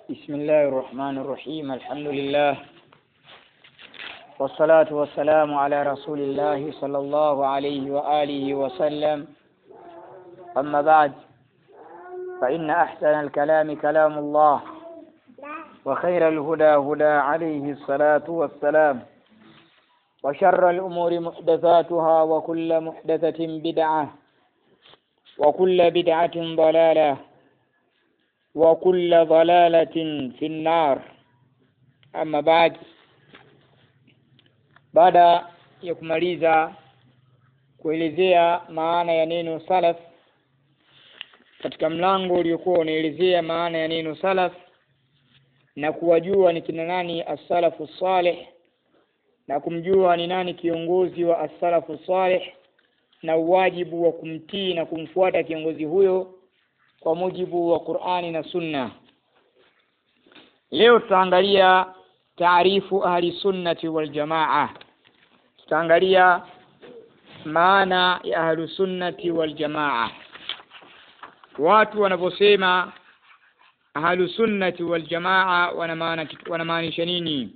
بسم الله الرحمن الرحيم. الحمد لله والصلاة والسلام على رسول الله صلى الله عليه وآله وسلم. أما بعد، فإن أحسن الكلام كلام الله، وخير الهدى هدى عليه الصلاة والسلام، وشر الأمور محدثاتها، وكل محدثة بدعة، وكل بدعة ضلالة، وكل ضلالة في النار. أما بعد، baada ya kumaliza kuelezea maana ya neno salaf katika mlango uliokuwa unaelezea maana ya neno salaf na kuwajua ni kina nani as-salafu salih na kumjua ni nani kiongozi wa as-salafu salih na wajibu wa kumtii na kumfuata kiongozi huyo kwa mujibu wa Qur'ani na Sunna, leo tutaangalia taarifu ahli sunnati wal jamaa. Tutaangalia maana ya ahli sunnati wal jamaa. Watu wanaposema ahli sunnati wal jamaa wanamaanisha nini?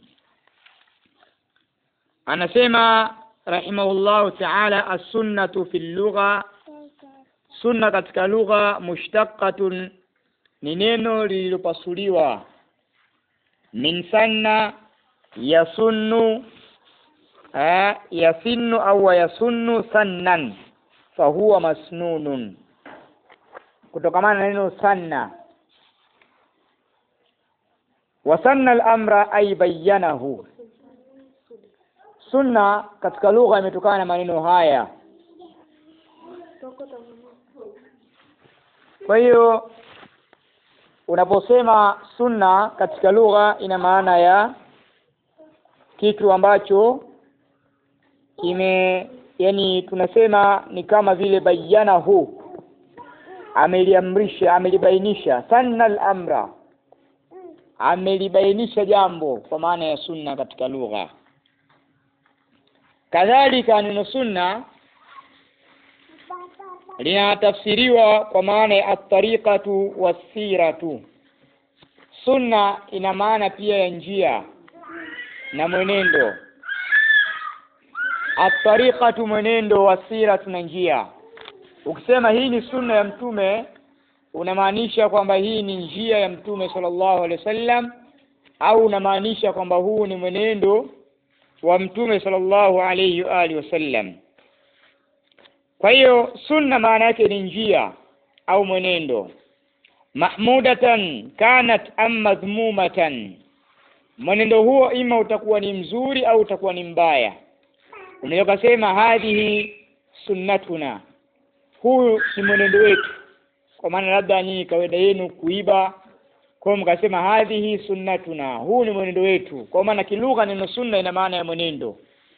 Anasema rahimahullahu ta'ala, as-sunnatu fil lugha, sunna katika lugha mushtaqatun, ni neno lililopasuliwa min sanna yasunnu, yasinnu au yasunnu sannan, fahuwa masnunun, kutokana na neno sanna. Wasanna al-amra ay bayyanahu. Sunna katika lugha imetokana na maneno haya. Kwa hiyo unaposema sunna katika lugha ina maana ya kitu ambacho yani tunasema ni kama vile bayyanahu, ameliamrisha, amelibainisha. Sanna al-amra, amelibainisha jambo, kwa maana ya sunna katika lugha. Kadhalika neno sunna linatafsiriwa kwa maana ya at-tariqatu was-siratu. Sunna ina maana pia ya njia na mwenendo. At-tariqatu, mwenendo, was-siratu na njia. Ukisema hii ni sunna ya mtume, unamaanisha kwamba hii ni njia ya mtume sallallahu alaihi wasallam, au unamaanisha kwamba huu ni mwenendo wa mtume sallallahu alaihi wa alihi wasallam. Kwa hiyo sunna maana yake ni njia au mwenendo. Mahmudatan kanat am madhmumatan, mwenendo huo ima utakuwa ni mzuri au utakuwa ni mbaya. Unaweza kusema hadhihi sunnatuna, huu ni mwenendo wetu, kwa maana labda nyinyi kawaida yenu kuiba, kwa mkasema hadhihi sunnatuna, huu ni mwenendo wetu. Kwa maana kilugha neno sunna ina maana ya mwenendo.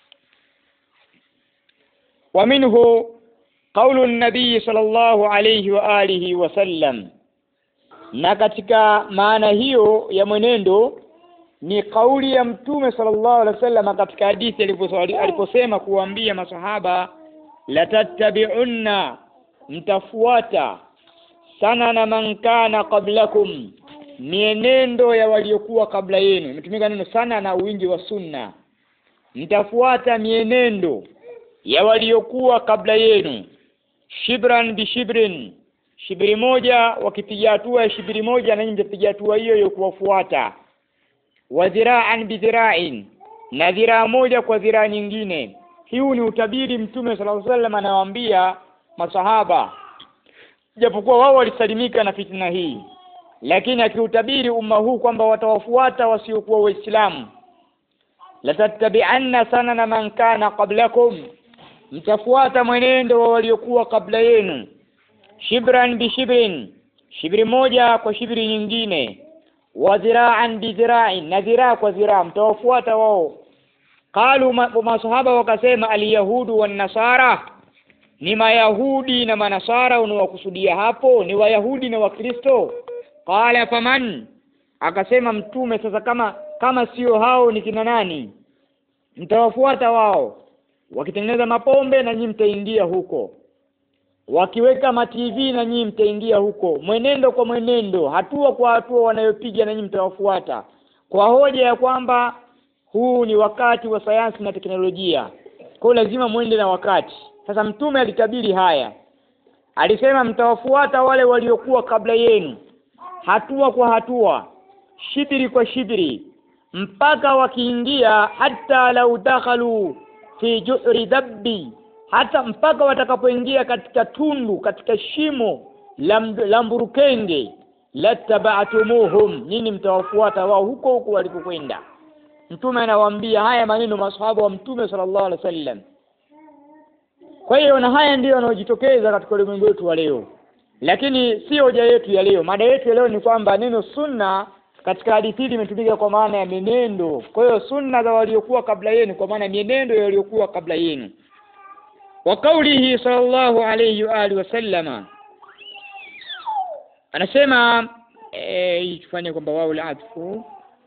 Wa minhu قول النبي صلى الله عليه وآله وسلم, na katika maana hiyo ya mwenendo ni kauli ya mtume sallallahu alaihi wasallam katika hadithi aliposema kuambia masahaba, la tattabi'unna, mtafuata, sanana man kana qablakum, mienendo ya waliokuwa kabla yenu. Imetumika neno sana na wingi wa sunna. Mtafuata mienendo ya waliokuwa kabla yenu, shibran bi shibrin, shibri moja wakipiga hatua ya shibri moja na nyinyi mpiga hatua hiyo hiyo kuwafuata. Wa dhira'an bi dhira'in, na dhiraa moja kwa dhiraa nyingine. Hiu ni utabiri mtume sallallahu alaihi wasallam anawaambia masahaba, japokuwa wao walisalimika na fitna hii, lakini akiutabiri umma huu kwamba watawafuata wasiokuwa waislamu. La tattabi'anna sanana man kana qablakum, mtafuata mwenendo wa waliokuwa kabla yenu, shibran bi shibrin, shibri moja kwa shibri nyingine, wa dhira'an bi dhira'in, na dhiraa kwa dhiraa, mtawafuata wao. Qalu, masahaba wakasema, al-yahudu wan nasara, ni mayahudi na manasara unawakusudia hapo? Ni wayahudi na wakristo? Qala faman, akasema mtume, sasa kama sio hao ni kina nani? Mtawafuata wao, wakitengeneza mapombe na nyinyi mtaingia huko. wakiweka ma TV na nyinyi mtaingia huko, mwenendo kwa mwenendo, hatua kwa hatua wanayopiga na nyinyi mtawafuata, kwa hoja ya kwamba huu ni wakati wa sayansi na teknolojia, kwa lazima muende na wakati. Sasa mtume alitabiri haya, alisema mtawafuata wale waliokuwa kabla yenu, hatua kwa hatua, shibiri kwa shibiri, mpaka wakiingia, hata lau dakhalu fi juhri dabbi, hata mpaka watakapoingia katika tundu, katika shimo la mburukenge, lattaba'tumuhum, nini mtawafuata wao huko huko walipokwenda. Mtume anawaambia haya maneno maswahaba wa Mtume sallallahu alaihi wasallam. Kwa hiyo na haya ndio yanayojitokeza katika ulimwengu wetu wa leo, lakini si hoja yetu ya leo. Mada yetu ya leo ni kwamba neno sunna katika hadithi hii limetumika kwa maana ya mienendo. Kwa hiyo sunna za waliokuwa kabla yenu, kwa maana mienendo ya waliokuwa kabla yenu. Wa kaulihi sallallahu alayhi wa alihi wasallama, anasema ifanye kwamba wao al-atfu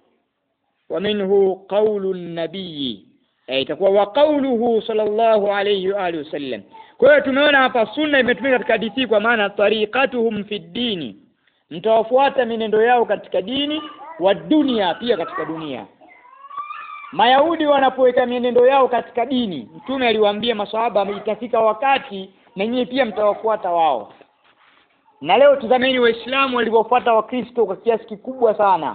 wa minhu qawlu an-nabii, itakuwa wa qawluhu sallallahu alayhi wa alihi wasallam. Kwa hiyo tumeona hapa sunna imetumika katika hadithi kwa maana tariqatuhum fi dini, mtawafuata mienendo yao katika dini, wa dunia, pia katika dunia. Mayahudi wanapoweka mienendo yao katika dini, mtume aliwaambia maswahaba itafika wakati na nyinyi pia mtawafuata wao. Na leo tazameni Waislamu walivyofuata Wakristo kwa kiasi kikubwa sana,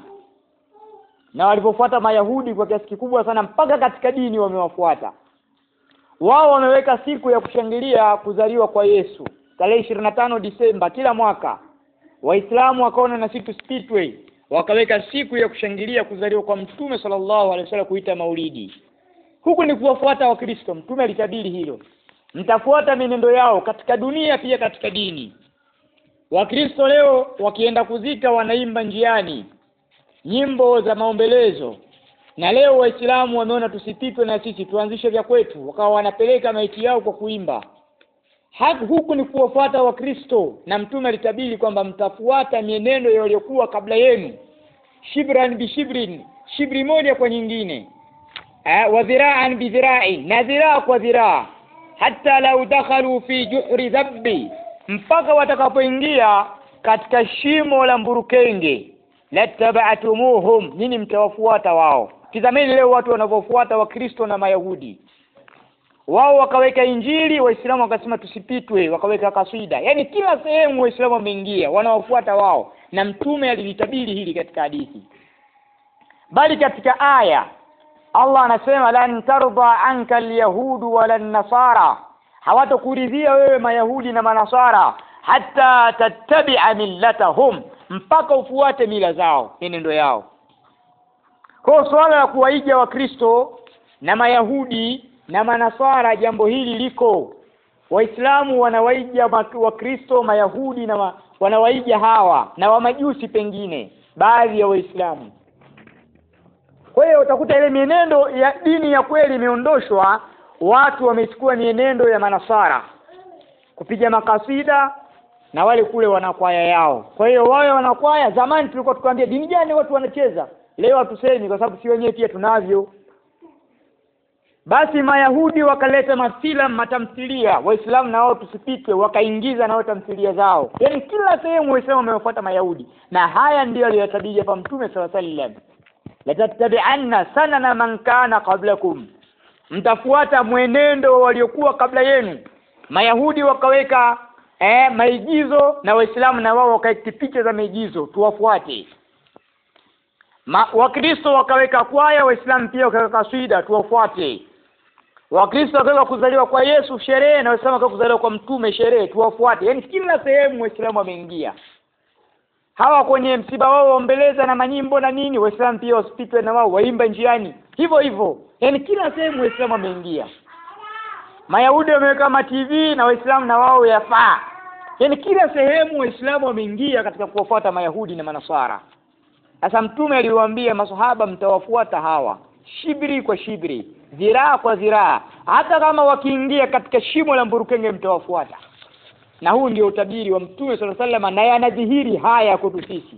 na walivyofuata Mayahudi kwa kiasi kikubwa sana, mpaka katika dini wamewafuata wao. Wameweka siku ya kushangilia kuzaliwa kwa Yesu tarehe 25 Disemba kila mwaka. Waislamu wakaona na sisi tusipitwe, wakaweka siku ya kushangilia kuzaliwa kwa Mtume sallallahu alaihi wasallam, kuita Maulidi. Huku ni kuwafuata Wakristo. Mtume alitabiri hilo, mtafuata mienendo yao katika dunia pia katika dini. Wakristo leo wakienda kuzika wanaimba njiani nyimbo za maombelezo, na leo Waislamu wameona tusipitwe na sisi tuanzishe vya kwetu, wakawa wanapeleka maiti yao kwa kuimba. Huku ni kuwafuata Wakristo, na mtume alitabiri kwamba mtafuata mienendo ya waliokuwa kabla yenu, shibran bi shibrin, shibri moja kwa nyingine, wa dhira'an bi dhira'in, na dhiraa kwa dhiraa, hata lau dakhalu fi juhri dhabbi, mpaka watakapoingia katika shimo la mburukenge, lattaba'tumuhum, nini mtawafuata wao. Tazameni leo watu wanavyofuata Wakristo na Mayahudi. Wao wakaweka Injili, Waislamu wakasema tusipitwe, wakaweka kaswida. Yaani kila sehemu Waislamu wameingia, wanawafuata wao, na mtume alitabiri hili katika hadithi. Bali katika aya Allah anasema lan tarda anka alyahudu wala nasara, hawatakuridhia wewe Mayahudi na Manasara, hata tattabi'a millatahum, mpaka ufuate mila zao, mienendo yao. Kwa swala la kuwaiga Wakristo na Mayahudi na Manasara, jambo hili liko. Waislamu wanawaiga Wakristo, Mayahudi na wanawaiga hawa na Wamajusi, pengine baadhi ya Waislamu. Kwa hiyo utakuta ile mienendo ya dini ya kweli imeondoshwa, watu wamechukua mienendo ya Manasara, kupiga makasida na wale kule wanakwaya yao. Kwa hiyo wao wanakwaya, zamani tulikuwa tukwambia dini gani watu wanacheza, leo hatusemi kwa sababu si wenyewe pia tunavyo. Basi Mayahudi wakaleta mafilamu, matamthilia, Waislamu na wao tusipitwe, wakaingiza na wao tamthilia zao. Yaani kila sehemu Waislamu wamefuata Mayahudi, na haya ndio aliyotabiri hapa Mtume sallallahu alaihi wasallam, la tattabi'anna sanana man kana qablakum, mtafuata mwenendo waliokuwa kabla yenu. Mayahudi wakaweka maigizo, na Waislamu na wao wakaweka picha za maigizo, tuwafuate. Wakristo wakaweka kwaya, Waislamu pia wakaweka kaswida, tuwafuate. Wakristo wakaweka kuzaliwa kwa Yesu sherehe, na Waislamu wakaweka kuzaliwa kwa Mtume sherehe, tuwafuate. Yaani kila sehemu Waislamu wameingia. Hawa kwenye msiba wao waombeleza na manyimbo na nini, Waislamu pia wasipitwe na wao, waimba njiani hivyo hivyo. Yaani kila sehemu Waislamu wameingia. Mayahudi wameweka ma TV na Waislamu na wao yafaa. Yaani kila sehemu Waislamu wameingia katika kuwafuata Mayahudi na Manasara. Sasa mtume aliwaambia maswahaba mtawafuata hawa shibri kwa shibri, dhiraa kwa dhiraa, hata kama wakiingia katika shimo la mburukenge mtawafuata. Na huu ndio utabiri wa Mtume sallallahu alaihi wasallam, na yanadhihiri haya kwetu sisi.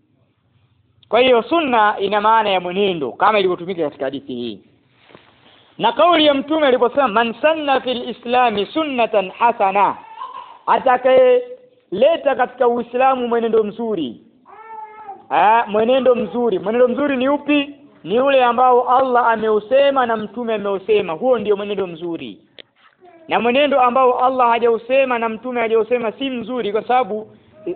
Kwa hiyo sunna ina maana ya mwenendo kama ilivyotumika katika hadithi hii. Na kauli ya mtume aliposema man sanna fil islami sunnatan hasana, atakayeleta katika Uislamu mwenendo mzuri. Mwenendo mzuri ni upi? Ni ule ambao Allah ameusema na mtume ameusema, huo ndio mwenendo mzuri. Na mwenendo ambao Allah hajausema na mtume hajausema si mzuri, kwa sababu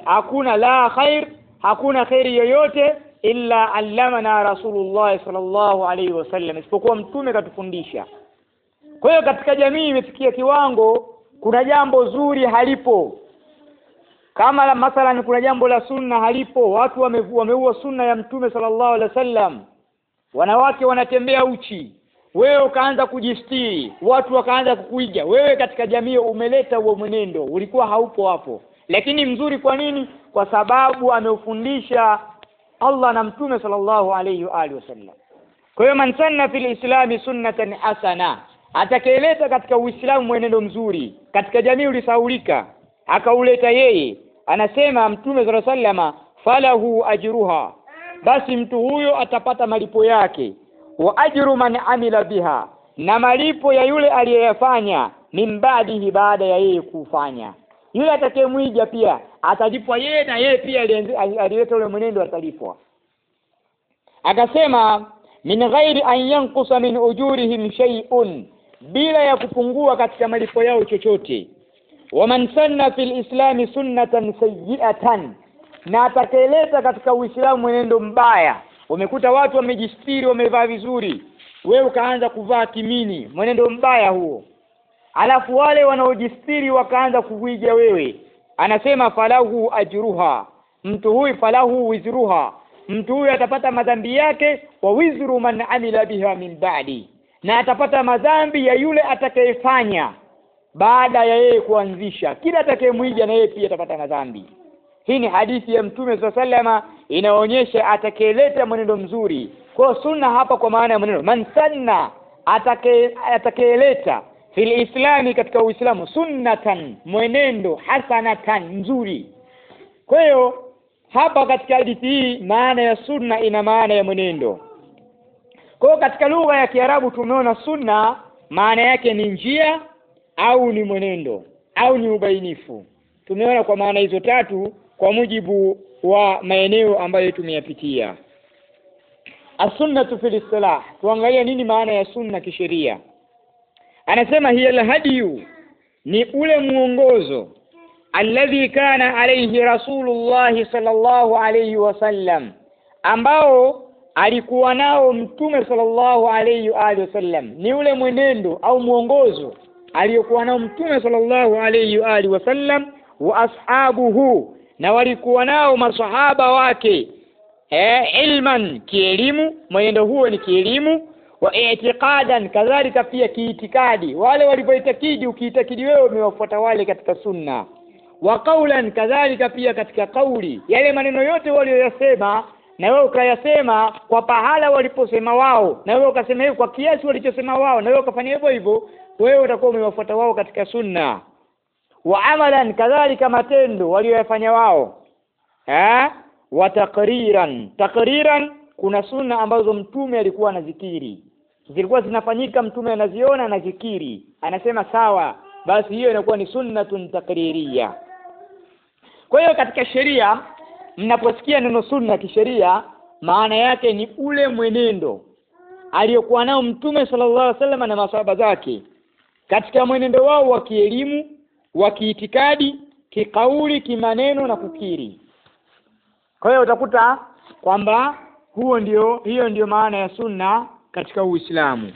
hakuna khairi yoyote illa allamana Rasulullah sallallahu alaihi wasallam, isipokuwa mtume katufundisha. Kwa hiyo katika jamii imefikia kiwango kuna jambo zuri halipo. Kama mathalan kuna jambo la sunna halipo, watu wameua sunna ya mtume sallallahu alaihi wasallam. Wanawake wanatembea uchi, wewe ukaanza kujistiri, watu wakaanza kukuiga. Wewe katika jamii umeleta huo mwenendo, ulikuwa haupo hapo. Lakini mzuri kwa nini? Kwa sababu ameufundisha Allah na mtume sallallahu alayhi wa alihi wasallam. Kwa hiyo man sanna fil islami sunnatan hasana, atakayeleta katika Uislamu mwenendo mzuri, katika jamii ulisaulika, akauleta yeye, anasema mtume sallallahu alayhi wasallam, falahu ajruha, basi mtu huyo atapata malipo yake, wa ajru man amila biha, na malipo ya yule aliyeyafanya, min ba'dihi, baada ya yeye kufanya. Yule atakayemwiga pia atalipwa yeye, na yeye pia alileta ule mwenendo atalipwa. Akasema min ghairi an yanqusa min ujurihim shay'un, bila ya kupungua katika malipo yao chochote. Wa man sanna fil islami sunnatan sayyi'atan, na atakayeleta katika Uislamu mwenendo mbaya. Umekuta watu wamejistiri, wamevaa vizuri, wewe ukaanza kuvaa kimini, mwenendo mbaya huo. Alafu wale wanaojistiri wakaanza kukuiga wewe, anasema falahu ajruha, mtu huyu falahu wizruha, mtu huyu atapata madhambi yake, wa wizru man amila biha min ba'di, na atapata madhambi ya yule atakayefanya baada ya yeye kuanzisha. Kila atakayemwiga na yeye pia atapata madhambi. Hii ni hadithi ya mtume sallallahu inaonyesha atakayeleta mwenendo mzuri. Kwa sunna hapa kwa maana ya mwenendo, man sanna, atakayeleta fil islami, katika Uislamu, sunnatan, mwenendo, hasanatan, nzuri. Kwa hiyo hapa katika hadithi hii maana ya sunna ina maana ya mwenendo. Kwa hiyo katika lugha ya Kiarabu tumeona sunna maana yake ni njia au ni mwenendo au ni ubainifu. Tumeona kwa maana hizo tatu kwa mujibu wa maeneo ambayo tumeyapitia. As-sunnatu fil istilah, tuangalie nini maana ya sunna kisheria. Anasema hiya al-hadiyu, ni ule muongozo, alladhi kana alayhi Rasulullah sallallahu alayhi wasallam, ambao alikuwa nao mtume sallallahu alayhi wasallam. Ni ule mwenendo au muongozo aliyokuwa nao mtume sallallahu alayhi wasallam, wa ashabuhu, na walikuwa nao masahaba wake, ilman, kielimu, mwenendo huo ni kielimu, wa i'tiqadan, kadhalika pia kiitikadi. Wale walipoitakidi, ukiitakidi wewe umewafuata wale katika sunna. Wa qaulan, kadhalika pia katika kauli, yale maneno yote waliyosema na wewe ukayasema kwa pahala waliposema wao, na wewe ukasema hivyo kwa kiasi walichosema wao, na wewe ukafanya hivyo hivyo, wewe utakuwa umewafuata wao katika sunna. Wa amalan, kadhalika matendo waliyofanya wao. Wa takriran, kuna sunna ambazo mtume alikuwa anazikiri, zilikuwa zinafanyika, mtume anaziona, anazikiri, anasema sawa, basi hiyo inakuwa ni sunnatun takririya. Kwa hiyo katika sheria, mnaposikia neno sunna kisheria, maana yake ni ule mwenendo aliyokuwa nao mtume sallallahu alaihi wasallam na masahaba zake, katika mwenendo wao wa kielimu, wa kiitikadi, kikauli, kimaneno na kukiri. Kwa hiyo utakuta kwamba hiyo ndio maana ya sunna katika Uislamu.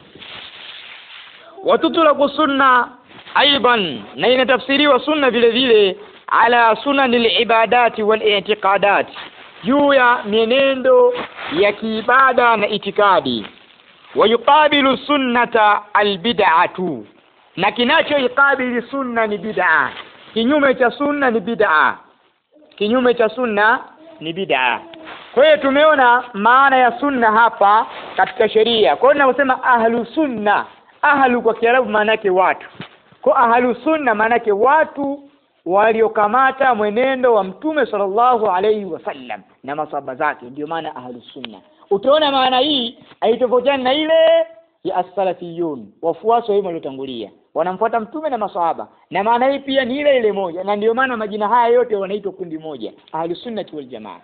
Watutulaku sunna aidan, na inatafsiriwa sunna vile vile ala sunanil ibadati wal i'tiqadat, juu ya mienendo ya kiibada na itikadi. Wayuqabilu sunnata albid'atu, na kinachoikabili sunna ni bid'a. Kinyume cha sunna ni bid'a. Kinyume cha sunna ni bid'a. Kwa hiyo tumeona maana ya sunna hapa katika sheria. Kwa hiyo tunasema ahlu sunna, ahlu kwa Kiarabu maana yake watu. Kwa ahlu sunna maana yake watu waliokamata mwenendo wa mtume sallallahu alayhi wasallam na masahaba zake, ndio maana ahlu sunna. Utaona maana hii haitofautiani na ile ya as-salafiyun, wafuasi wa waliotangulia, wanamfuata mtume na maswahaba, na maana hii pia ni ile ile moja, na ndio maana majina haya yote wanaitwa kundi moja, ahlus sunnah wal jamaa.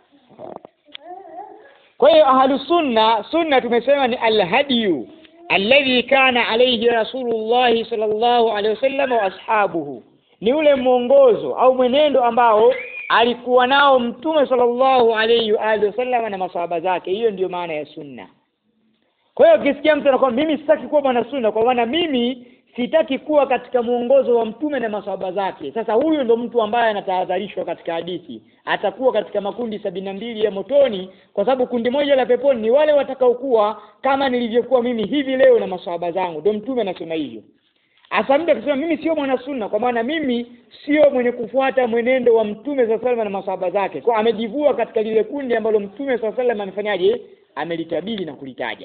Kwa hiyo ahlus sunna tumesema ni al-hadiyu alladhi kana alayhi rasulullah sallallahu alayhi wasallam wa ashabuhu, ni ule mwongozo au mwenendo ambao alikuwa nao mtume sallallahu alayhi wasallam na maswahaba zake. Hiyo ndio maana ya sunna. Kwa hiyo ukisikia mtu anakuambia mimi sitaki kuwa bwana sunna, kwa maana mimi sitaki kuwa katika mwongozo wa mtume na maswahaba zake, sasa huyu ndo mtu ambaye anatahadharishwa katika hadithi, atakuwa katika makundi 72 ya motoni, kwa sababu kundi moja la peponi ni wale watakaokuwa kama nilivyokuwa mimi hivi leo na maswahaba zangu. Ndio mtume anasema hivyo. Asa mtu akisema mimi sio mwana sunna, kwa maana mimi sio mwenye kufuata mwenendo wa mtume sallallahu alaihi wasallam na maswahaba zake, kwa amejivua katika lile kundi ambalo mtume sallallahu alaihi wasallam amefanyaje, amelitabiri na kulitaja.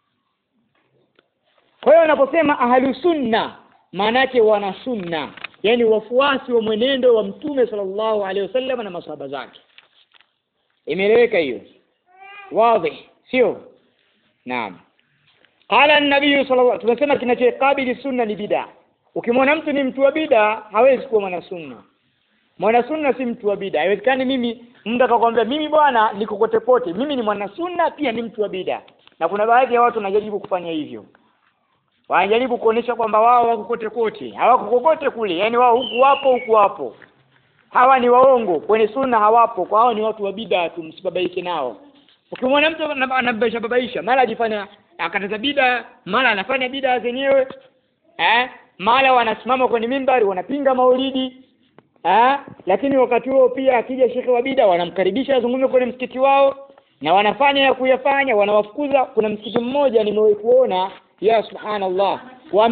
Kwa hiyo anaposema ahlus sunna maana yake wana sunna, yani wafuasi wa mwenendo wa mtume sallallahu alaihi wasallam na maswahaba zake. Imeeleweka hiyo? Wazi, sio? Naam. Qala an-nabiy sallallahu, tunasema kinachokabili sunna ni bid'a. Ukimwona mtu ni mtu wa bid'a hawezi kuwa mwana sunna. Mwana sunna si mtu wa bid'a. Haiwezekani mimi mtu akakwambia mimi bwana niko kote pote, mimi ni mwana sunna pia ni mtu wa bid'a. Na kuna baadhi ya watu wanajaribu kufanya hivyo. Wanajaribu kuonesha kwamba wao wako kote kote, hawako kokote kule, yani wao huku wapo. Hawa ni waongo, kwenye sunna hawapo, kwa hao ni watu wa bid'a tu, msibabaike nao. Ukimwona mtu anababaisha, mara ajifanya akataza bid'a, mara anafanya bid'a zenyewe, mara wanasimama kwenye mimbari wanapinga maulidi, lakini wakati huo pia akija shekhe wa bid'a wanamkaribisha azungumze kwenye msikiti wao, na wanafanya ya kuyafanya, wanawafukuza. Kuna msikiti mmoja nimewahi kuona, ya subhanallah,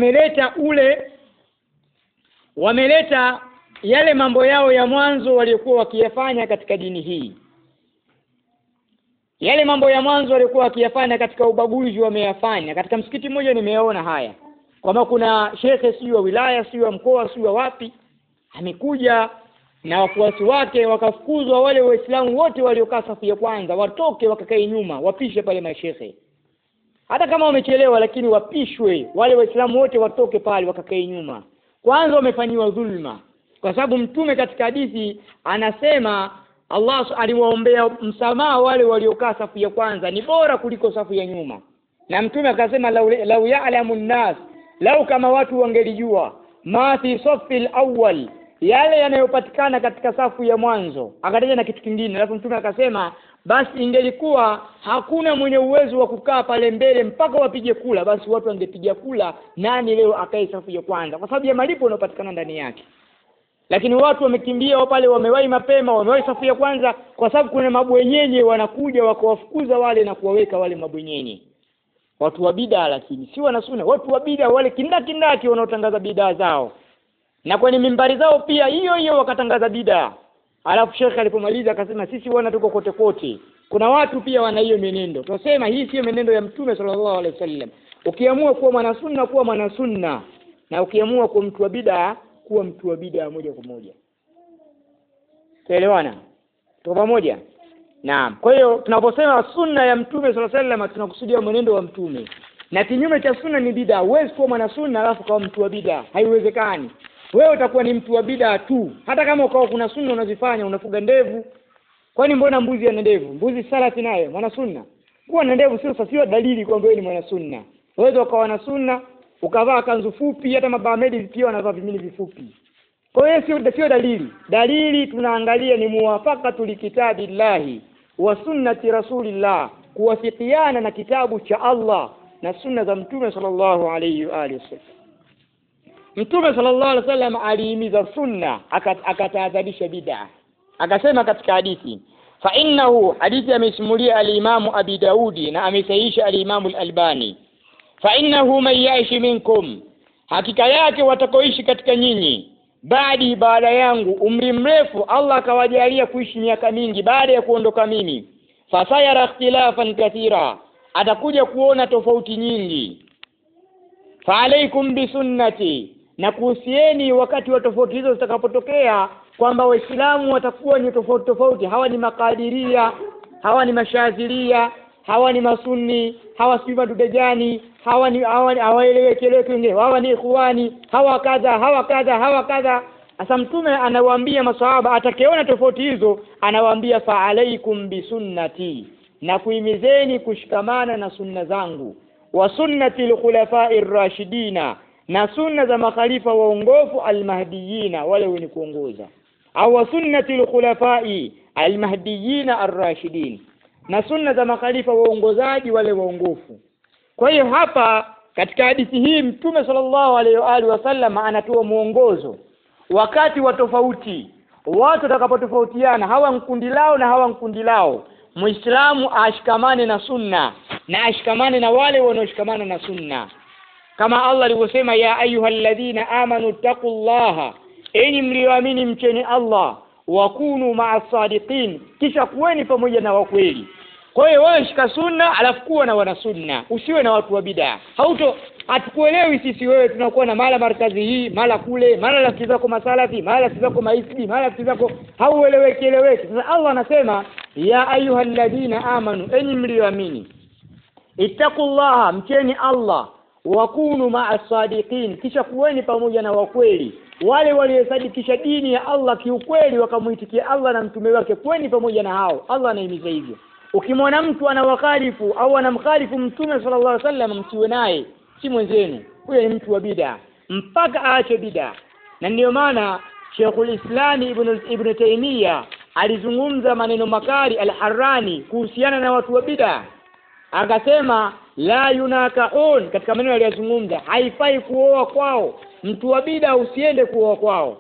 wameleta yale mambo yao ya mwanzo waliokuwa wakiyafanya katika dini hii. Yale mambo ya mwanzo waliokuwa wakiyafanya katika ubaguzi wameyafanya. Katika msikiti mmoja nimeona haya, kwamba kuna shekhe sio wa wilaya, sio wa mkoa, sio wa wapi, amekuja na wafuasi wake, wakafukuzwa wale waislamu wote waliokaa safu ya kwanza, watoke wakakae nyuma, wapishe pale mashehe. Hata kama wamechelewa lakini wapishwe, wale waislamu wote watoke pale wakakae nyuma. Kwanza wamefanywa dhulma, kwa sababu mtume katika hadithi anasema Allah aliwaombea msamaha wale waliokaa safu ya kwanza, ni bora kuliko safu ya nyuma. Na mtume akasema lau ya'lamu an-nas, lau kama watu wangelijua ma fi safil awwal, yale yanayopatikana katika safu ya mwanzo. Akataja na kitu kingine, alafu mtume akasema basi ingelikuwa hakuna mwenye uwezo wa kukaa pale mbele mpaka wapige kula, basi watu wangepiga kula nani leo akae safu ya kwanza, kwa sababu ya malipo yanayopatikana ndani yake. Lakini watu wamekimbia pale, wamewahi mapema, wamewahi safu ya kwanza, kwa sababu kuna mabwenyenye wanakuja wakawafukuza wale na kuwaweka wale mabwenyenye. Watu wa bid'a, lakini si wana sunna, watu wa bid'a wale kindaki wanaotangaza bid'a zao, na kwenye mimbari zao pia hiyo wakatangaza bid'a. Alafu shekhe alipomaliza akasema sisi wana tuko kote kote. Kuna watu pia wana hiyo menendo. Tunasema hii sio menendo ya mtume sallallahu alaihi wasallam. Ukiamua kuwa mwana sunna, kuwa mwana sunna, na ukiamua kuwa mtu wa bid'a, kuwa mtu wa bid'a moja kwa moja. Tuelewana? Tuko pamoja? Naam. Kwa hiyo tunaposema sunna ya mtume sallallahu alaihi wasallam tunakusudia mwenendo wa mtume. Na kinyume cha sunna ni bid'a. Huwezi kuwa mwana sunna alafu kuwa mtu wa bid'a. Haiwezekani. Wewe utakuwa ni mtu wa bid'a tu. Hata kama ukawa kuna sunna unazifanya, unafuga ndevu. Kwani mbona mbuzi ana ndevu? Mbuzi salati naye mwana sunna. Kuwa na ndevu sio dalili kwamba wewe ni mwana sunna. Wewe ukawa na sunna, ukavaa kanzu fupi, hata mabahamedi pia wanavaa vimini vifupi. Kwa hiyo sio dalili. Dalili tunaangalia ni muwafaqatu likitabillahi wa sunnati rasulillah, kuwafikiana na kitabu cha Allah na sunna za mtume sallallahu alayhi wa alihi wasallam. Mtume sallallahu alaihi wasallam alihimiza sunna, akatahadharisha bid'a. Akasema katika hadithi, fa innahu, hadithi amesimulia al-Imamu Abi Daudi na amesahihisha al-Imamu al-Albani, fa innahu man yaishi minkum, hakika yake watakoishi katika nyinyi baada yangu umri mrefu, Allah akawajalia kuishi miaka mingi baada ya kuondoka mimi, fasayara ikhtilafan kathira, atakuja kuona tofauti nyingi. Fa alaikum bi sunnati, na kuhusieni wakati wa tofauti hizo zitakapotokea, kwamba waislamu watakuwa ni tofauti. Hawa ni makadiria, hawa ni mashaziria, hawa ni masunni, hawa si madudejani, hawa ni hawaeleweki wengine, hawa ni ikhwani, hawa kadha. Asa mtume anawaambia maswahaba, atakayeona tofauti hizo anawaambia fa alaikum bisunnati, na kuhimizeni kushikamana na sunna zangu, wa sunnati al-khulafa'ir rashidina, na sunna za makhalifa waongofu al-mahdiyina, wale wenye kuongoza, au sunnati al-khulafa'i al-mahdiyina ar-rashidin, na sunna za makhalifa waongozaji wale waongofu. Kwa hiyo hapa katika hadithi hii mtume sallallahu alaihi wa alihi wasallam anatoa muongozo wakati wa tofauti, watu watakapotofautiana, hawa mkundi lao na hawa mkundi lao, muislamu ashikamane na sunna na ashikamane na wale wanaoshikamana na sunna, kama Allah alivyosema, ya ayyuhalladhina amanu taqullaha, enyi mlioamini mcheni Allah, wakunu ma'as sadiqin, kisha kuweni pamoja na wakweli. Kwa hiyo wewe shika sunna alafu kuwa na wana sunna, usiwe na watu wa bid'a. Hatukuelewi sisi, wewe tunakuwa na mara markazi hii, mara kule, mara rafiki zako masalafi, mara rafiki zako maisidi, mara rafiki zako haueleweki. Sasa Allah anasema ya ayyuhalladhina amanu, enyi mlioamini, ittaqullaha, mcheni Allah, wakunu ma'as sadiqin, kisha kuweni pamoja na wakweli, wale waliosadikisha dini ya Allah kiukweli, wakamuitikia Allah na mtume wake, kuweni pamoja na hao. Allah anahimiza hivyo. Ukimwona mtu anawakhalifu au anamkhalifu mtume sallallahu alaihi wasallam, msiwe naye, si mwenzenu, huyo ni mtu wa bid'a, mpaka aache bid'a. Na ndio maana Sheikhul Islam Ibn Taymiyyah alizungumza maneno makali Al-Harrani kuhusiana na watu wa bid'a, akasema la yunakahun, katika maneno aliyozungumza, haifai kuoa kwao, mtu wa bid'a usiende kuoa kwao,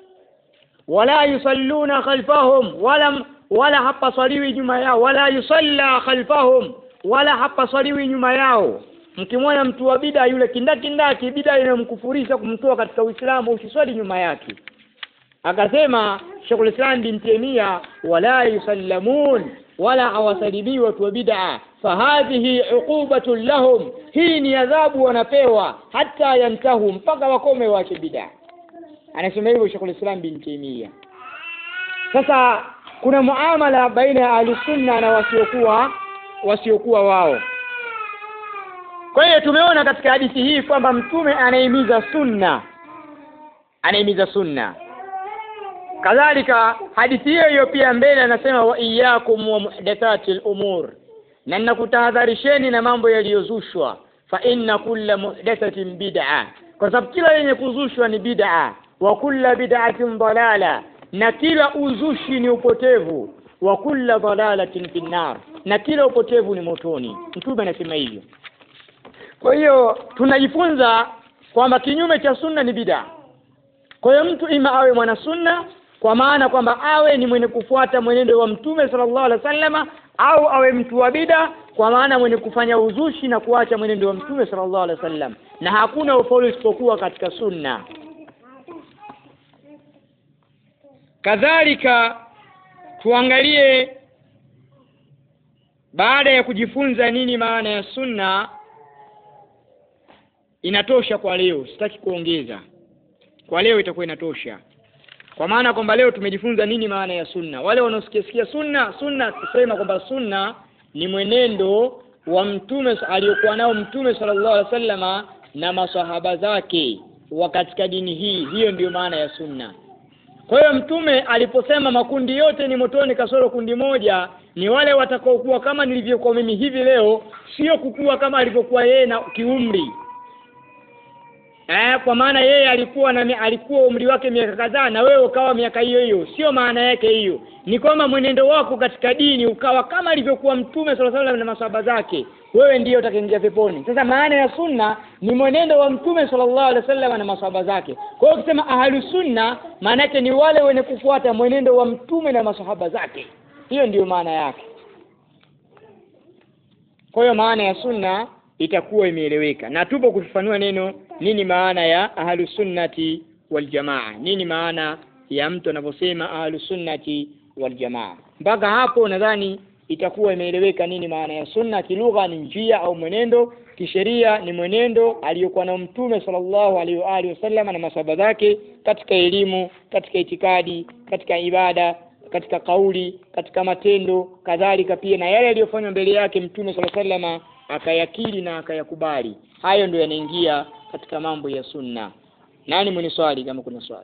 wala yusalluna khalfahum, wala hapaswaliwi nyuma yao, wala yusalla khalfahum, wala hapaswaliwi nyuma yao. Mkimwona mtu wa bid'a yule kindaki bid'a inamkufurisha kumtoa katika Uislamu, usiswali nyuma yake. Akasema Sheikhul Islam bin Taymiyyah, wala yusallamun, wala hawasalimi watu wa bid'a, fahadhihi uqubatun lahum, hii ni adhabu wanapewa, hata yantahu, mpaka wakome waache bid'a. Anasema hivyo Sheikhul Islam bin Taymiyyah. Sasa kuna muamala baina ya ahlusunna na wasiokuwa wao. Kwa hiyo tumeona katika hadithi hii kwamba mtume anahimiza sunna. Kadhalika hadithi hiyo pia mbele anasema wa iyyakum wa muhdathatil umur, na ninakutahadharisheni na mambo yaliyozushwa, fa inna kulla muhdathatin bid'a, kwa sababu kila yenye kuzushwa ni bid'a, wa kulla bid'atin dalala, na kila uzushi ni upotevu, wa kulla dalalatin finnar, na kila upotevu ni motoni. Mtume anasema hivyo. Kwa hiyo tunajifunza kwamba kinyume cha sunna ni bid'a. Kwa hiyo mtu ima awe mwana sunna, kwa maana kwamba awe ni mwenye kufuata mwenendo wa mtume sallallahu alaihi wasallam, au awe mtu wa bid'a, kwa maana mwenye kufanya uzushi na kuacha mwenendo wa mtume sallallahu alaihi wasallam, na hakuna ufaulu isipokuwa katika sunna. Kadhalika tuangalie, baada ya kujifunza nini maana ya sunna, inatosha kwa leo, sitaki kuongeza. Kwa leo itakuwa inatosha, kwa maana kwamba leo tumejifunza nini maana ya sunna. Wale wanaosikia sunna kusema kwamba sunna ni mwenendo wa mtume aliyokuwa nao mtume sallallahu alaihi wasallama na masahaba zake wa katika dini hii, hiyo ndiyo maana ya sunna. Kwa hiyo mtume aliposema makundi yote ni motoni kasoro kundi moja, ni wale watakaokuwa kama nilivyokuwa mimi hivi leo, sio kukua kama alivyokuwa yeye na kiumri. Kwa maana yeye alikuwa umri wake miaka kadhaa na wewe ukawa miaka hiyo, sio maana yake hiyo. Ni kwamba mwenendo wako katika dini ukawa kama alivyokuwa mtume sallallahu alaihi wasallam na masahaba zake, wewe ndiyo utakaingia peponi. Sasa maana ya sunna ni mwenendo wa mtume sallallahu alaihi wasallam na masahaba zake. Kwa hiyo ukisema ahlus sunna, maana yake ni wale wenye kufuata mwenendo wa mtume na masahaba zake. Hiyo ndiyo maana yake. Kwa hiyo maana ya sunna itakuwa imeeleweka, na tupo kufafanua nini maana ya ahlus sunnati wal jamaa, nini maana ya mtu anaposema ahlus sunnati wal jamaa. Mpaka hapo nadhani itakuwa imeeleweka nini maana ya sunna. Kilugha ni njia au mwenendo, kisheria ni mwenendo aliyokuwa na mtume sallallahu alaihi wasallam na masahaba zake katika elimu, katika itikadi, katika ibada, katika kauli, katika matendo, kadhalika pia na yale aliyofanywa mbele yake Mtume sallallahu alaihi wasallam akayakiri na akayakubali. Hayo ndio yanaingia katika mambo ya sunna. Nani mwenye swali kama kuna swali?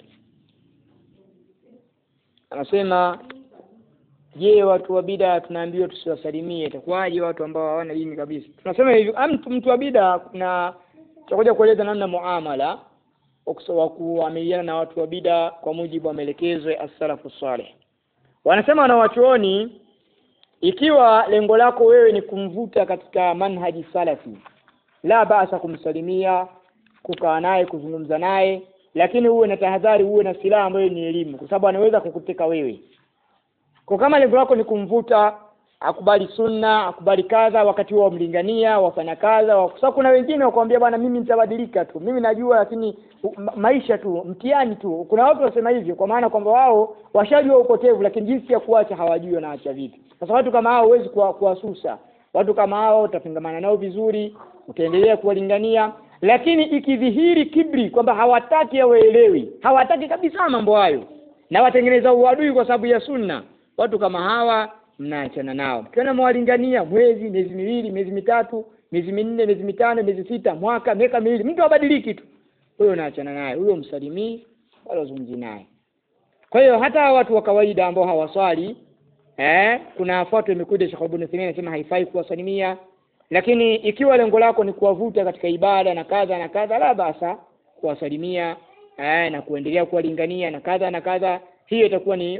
Anasema, je, watu wa bid'a tunaambiwa tusiwasalimie, itakuwaje watu ambao hawana dini kabisa? Tunasema hivi, mtu wa bid'a kuna tutakuja kueleza namna muamala wa kuamiliana na watu wa bid'a kwa mujibu wa maelekezo ya as-salafu salih. Wanasema na wachuoni, ikiwa lengo lako wewe ni kumvuta katika manhaji salafi, la baasa kumsalimia, kukaa naye, kuzungumza naye, lakini uwe na tahadhari, uwe na silaha ambayo ni elimu, kwa sababu anaweza kukuteka wewe. Kwa kama lengo lako ni kumvuta akubali sunna, akubali kadha, wakati wao mlingania wafanya kadha, kwa sababu kuna wengine wakwambia bwana mimi nitabadilika tu, mimi najua, lakini maisha tu, mtihani tu. Kuna watu wasema hivyo kwa maana kwamba wao washajua upotevu, lakini jinsi ya kuacha hawajui wanaacha vipi. Sasa watu kama hao huwezi kuwasusa. Watu kama hao utafungamana nao vizuri, utaendelea kuwalingania, lakini ikidhihiri kibri kwamba hawataki waelewi, hawataki kabisa mambo hayo na watengeneza uadui kwa sababu ya sunna, watu kama hawa mnaachana nao. Mkiona mwalingania mwezi, miezi miwili, miezi mitatu, miezi minne, miezi mitano, miezi sita, mwaka, miaka miwili, mtu abadiliki tu, huyo unaachana naye, huyo msalimii wala uzungumzi naye. Kwa hiyo hata watu wa kawaida ambao hawaswali, kuna fatwa imekuja Sheikh Ibn Uthaymeen anasema haifai kuwasalimia, lakini ikiwa lengo lako ni kuwavuta katika ibada na kadha na kadha, la basa kuwasalimia na kuendelea kuwalingania na kadha na kadha. Hiyo itakuwa ni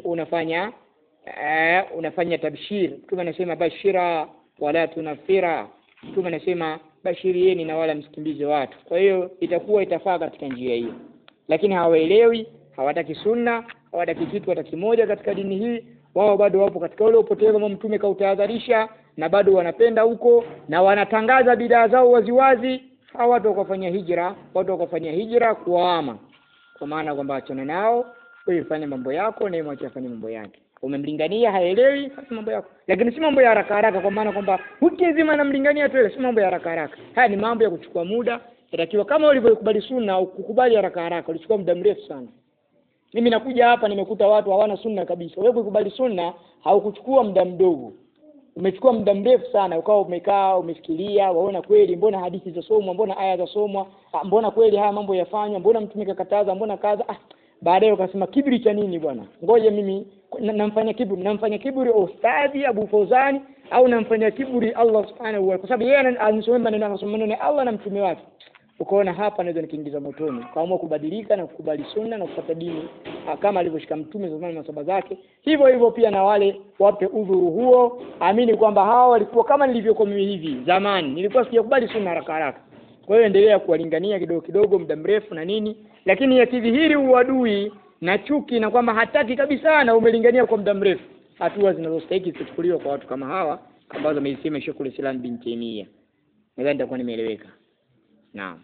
unafanya tabshir. Mtume anasema bashira wala tunafira. Mtume anasema bashirieni na wala msikimbize watu. Kwa hiyo itafaa katika njia hiyo. Lakini hawaelewi, hawataki sunna, hawataki kitu hata kimoja katika dini hii. Wao bado wapo katika ule upotevu ambao Mtume kautahadharisha, na bado wanapenda huko na wanatangaza bidaa zao waziwazi. Hawa watu wakafanya hijra kuwaama, kwa maana kwamba achana nao, wewe fanya mambo yako na yeye afanye mambo yake. Umemlingania haelewi, fanya mambo yako, lakini si mambo ya haraka haraka, kwa maana kwamba ukizima namlingania tu, si mambo ya haraka haraka. Haya ni mambo ya kuchukua muda. Inatakiwa kama ulivyokubali sunna au kukubali haraka haraka, ulichukua muda mrefu sana. Mimi nakuja hapa nimekuta watu hawana sunna kabisa. Wewe kukubali sunna haukuchukua muda mdogo, umechukua muda mrefu sana. Ukao umekaa umefikiria, waona kweli mbona hadithi zasomwa, mbona aya zasomwa, mbona kweli haya mambo yafanywa, mbona Mtume kakataza, mbona kaza. Baadaye ukasema kiburi cha nini bwana, ngoja mimi namfanya kiburi ustadhi Abu Fawzani au namfanya kiburi Allah subhanahu wa ta'ala, kwa sababu yeye anasoma maneno ya Allah na mtume wake. Ukaona hapa naweza nikiingiza motoni. Kaamua kubadilika na kukubali sunna na kufuata dini kama alivyoshika Mtume zamani na masaba zake. Hivyo hivyo pia na wale wape udhuru huo, amini kwamba hawa walikuwa kama nilivyokuwa mimi hivi zamani, nilikuwa sijakubali sunna haraka haraka. Kwa hiyo endelea kuwalingania kidogo kidogo muda mrefu na nini, lakini yakidhihiri uadui na chuki na kwamba hataki kabisa na umelingania kwa muda mrefu, hatua zinazostahili kuchukuliwa kwa watu kama hawa ambazo ameisema Sheikh Islam bin Taymiyyah. Nadhani nitakuwa nimeeleweka. Naam.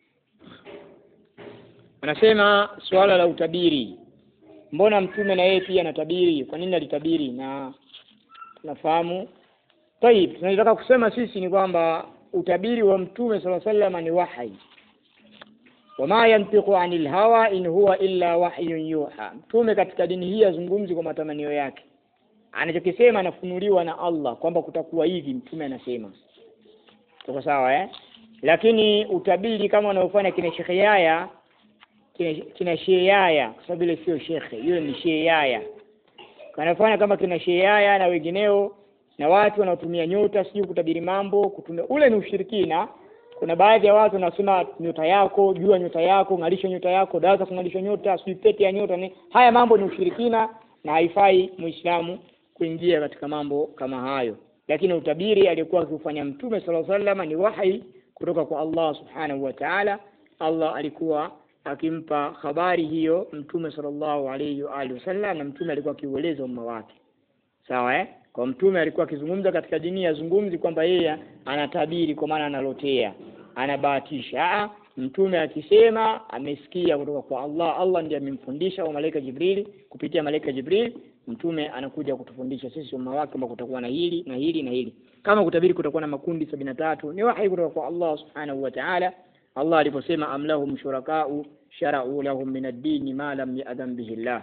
Anasema swala la utabiri, mbona Mtume na yeye pia anatabiri? Kwa nini alitabiri? Na tunafahamu tunataka kusema sisi ni kwamba utabiri wa Mtume sallallahu alaihi wasallam ni wahi. Wama yantiqu anil hawa in huwa illa wahyun yuha. Mtume katika dini hii azungumzi kwa matamanio yake, anachokisema anafunuliwa na Allah kwamba kutakuwa hivi. Mtume anasema tuko sawa Lakini utabiri kama wanaofanya kina Sheikh Yaya, kina Sheikh Yaya, kwa sababu ile sio Sheikh, yule ni Sheikh Yaya, kanafanya kama kina Sheikh Yaya na wengineo, na watu wanaotumia nyota sio kutabiri mambo, ule ni ushirikina. Kuna baadhi ya watu wanasema nyota yako, jua nyota yako, ngalisha nyota yako, dawa za kungalisha nyota, pete ya nyota ni. Haya mambo ni ushirikina na haifai Muislamu kuingia katika mambo kama hayo. Lakini utabiri aliyekuwa akifanya Mtume sallallahu alaihi wasallam ni wahi kutoka kwa Allah subhanahu wa ta'ala. Allah alikuwa akimpa habari hiyo Mtume sallallahu alaihi wasallam, na Mtume alikuwa akiueleza umma wake. Sawa Kwa Mtume alikuwa akizungumza katika dini ya zungumzi kwamba yeye anatabiri, kwa maana analotea, anabahatisha. Mtume akisema amesikia kutoka kwa Allah, Allah ndiye amemfundisha wa malaika Jibril, kupitia malaika Jibril Mtume anakuja kutufundisha sisi umma wake kwamba kutakuwa na hili na hili na hili. Kama kutabiri kutakuwa na makundi 73 ni wahi kutoka kwa Allah subhanahu wa ta'ala. Allah aliposema amlahum shuraka'u shara'u lahum min ad-din ma lam ya'dhan bihi Allah.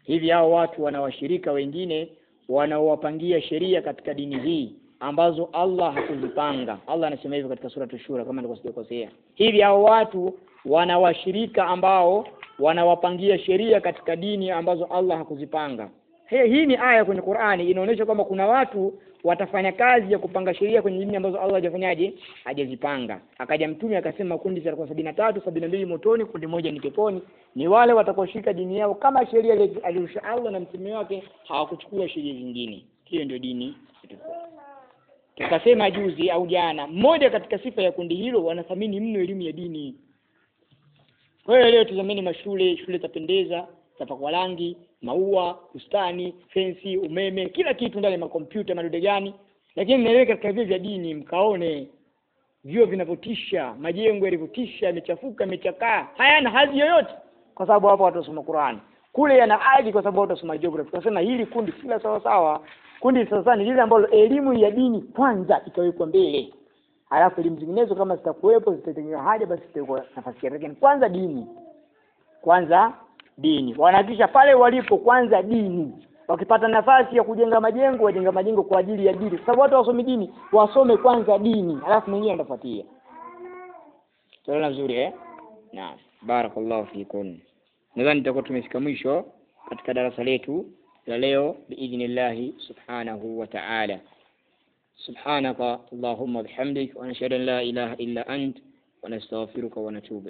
Hivi hao watu wana washirika wengine wanaowapangia sheria katika dini hii ambazo Allah hakuzipanga. Allah anasema hivyo katika sura Ash-Shura kama nilivyosema. Hivi hao watu wana washirika ambao wanawapangia sheria katika dini ambazo Allah hakuzipanga. Hii ni aya kwenye Qur'ani inaonyesha kwamba kuna watu watafanya kazi ya kupanga sheria kwenye dini ambazo Allah hajafanyaje, hajazipanga. Akaja mtume akasema kundi za 73, 72 motoni, kundi moja ni peponi. Ni wale watakaoshika dini yao kama sheria aliyosha Allah na mtume wake, hawakuchukua sheria zingine. Hiyo ndio dini. Tukasema juzi au jana, mmoja katika sifa ya kundi hilo wanathamini mno elimu ya dini. Kwa hiyo leo tuzameni mashule, shule zapendeza, zapakwa rangi, maua, bustani, fensi, umeme, kila kitu ndani ya makompyuta madude gani. Lakini mnaelekea katika vyuo vya dini mkaone vyuo vinavyotisha, majengo yalivyotisha, yamechafuka, yamechakaa, hayana hadhi yoyote kwa sababu hapo watu wasoma Qur'an. Kule yana hadhi kwa sababu watu wasoma geography. Tunasema hili kundi kila sawa sawa. Kundi sasa ni lile ambalo elimu ya dini kwanza ikawekwa mbele. Halafu elimu zinginezo kama zitakuwepo zitatengewa haja basi zitakuwa nafasi yake. Kwanza dini. Kwanza dini. Wanahakikisha pale walipo kwanza dini. Wakipata nafasi ya kujenga majengo, wajenga majengo kwa ajili ya dini. Kwa sababu watu wasome dini, wasome kwanza dini, halafu mwingine atafuatia. Tunaona vizuri Naam. Barakallahu fikum. Nadhani tutakuwa tumefika mwisho katika darasa letu la leo biidhnillah subhanahu wa ta'ala. Subhanaka Allahumma bihamdik wa nashhadu an la ilaha illa ant wa nastaghfiruka wa natubu